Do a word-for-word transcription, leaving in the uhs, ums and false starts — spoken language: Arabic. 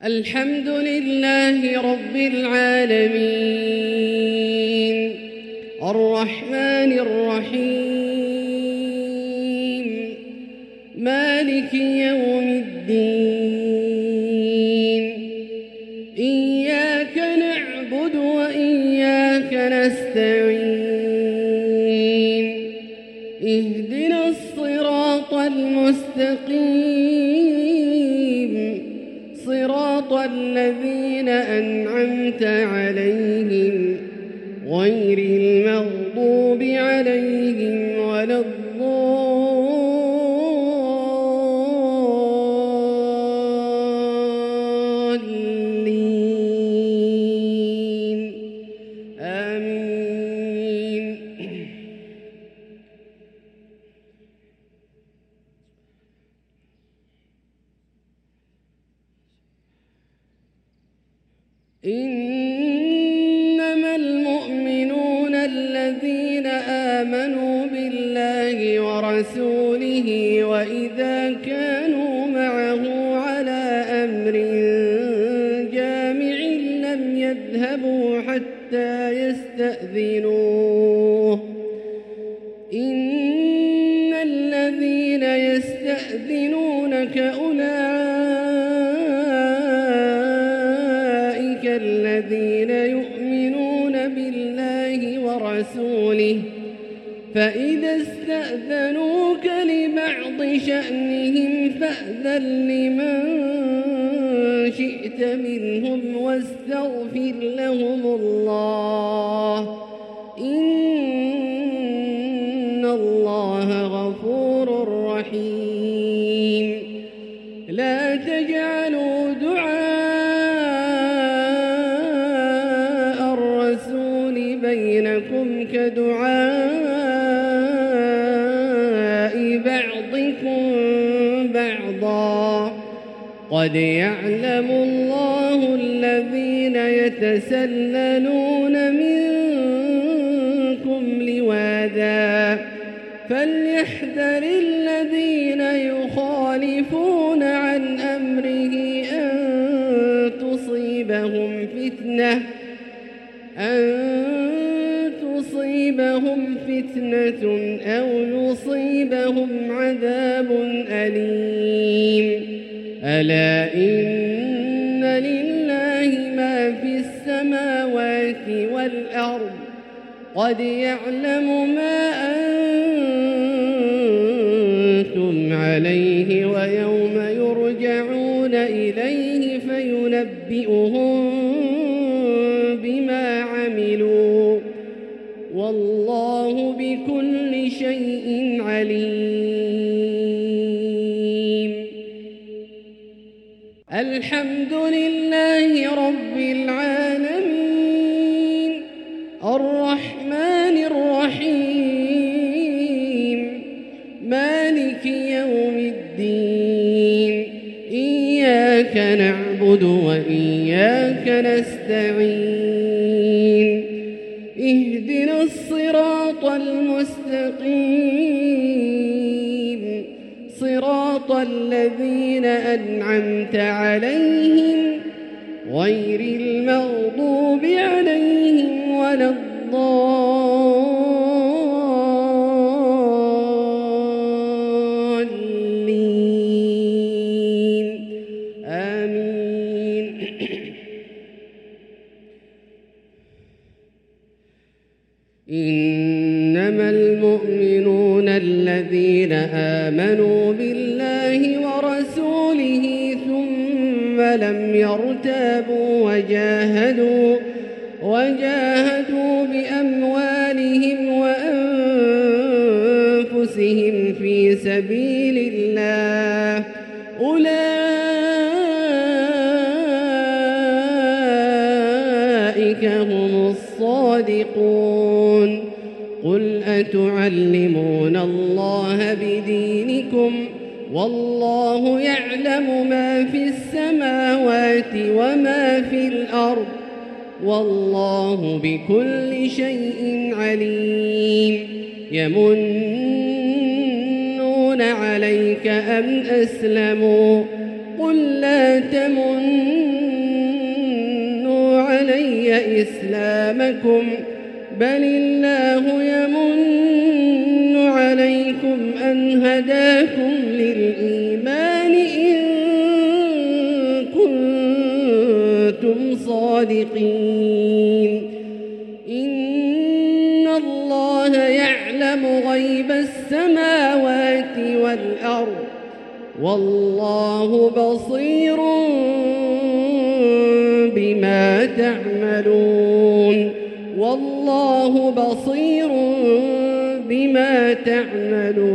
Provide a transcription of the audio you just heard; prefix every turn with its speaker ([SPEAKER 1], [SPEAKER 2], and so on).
[SPEAKER 1] الحمد لله رب العالمين الرحمن الرحيم مالك يوم الدين إياك نعبد وإياك نستعين اهدنا الصراط المستقيم صراط الذين أنعمت عليهم غير المغضوب عليهم ولا الضالين آمين. إنما المؤمنون الذين آمنوا بالله ورسوله وإذا كانوا معه على أمر جامع لم يذهبوا حتى يستأذنوه إن الذين يستأذنونك أولئك الذين يؤمنون بالله ورسوله فإذا استأذنوك لبعض شأنهم فأذن لمن شئت منهم واستغفر لهم الله إن الله غفور رحيم. لا تجعلوا دعاء الرسول بينكم كدعاء بعضكم بعضا قد يعلم الله الذين يتسللون منكم لواذا فليحذر الذين يخالفون عن أمره أن تصيبهم فتنة أن تصيبهم فتنة أو يصيبهم عذاب أليم. ألا إن لله ما في السماوات والأرض قد يعلم ما أنتم عليه ويوم يرجعون إليه فينبئهم بما عملوا والله بكل شيء عليم. الحمد لله رب العالمين الرحمن الرحيم مالك يوم الدين إياك نعبد وإياك نستعين اهدنا الصراط المستقيم صراط الذين أنعمت عليهم غير المغضوب عليهم ولا الضالين آمين. إنما المؤمنون الذين آمنوا بالله ورسوله ثم لم يرتابوا وجاهدوا وجاهدوا بأموالهم وأنفسهم في سبيل الله أولئك هم الصادقون. قل أتعلمون الله بدينكم والله يعلم ما في السماوات وما في الأرض والله بكل شيء عليم. يمنون عليك أن أسلموا قل لا تمنوا علي إسلامكم بل الله يمن عليكم أن هداكم للإيمان إن كنتم صادقين إن الله يعلم غيب السماوات والأرض والله بصير بما تعملون والله بصير بما تعملون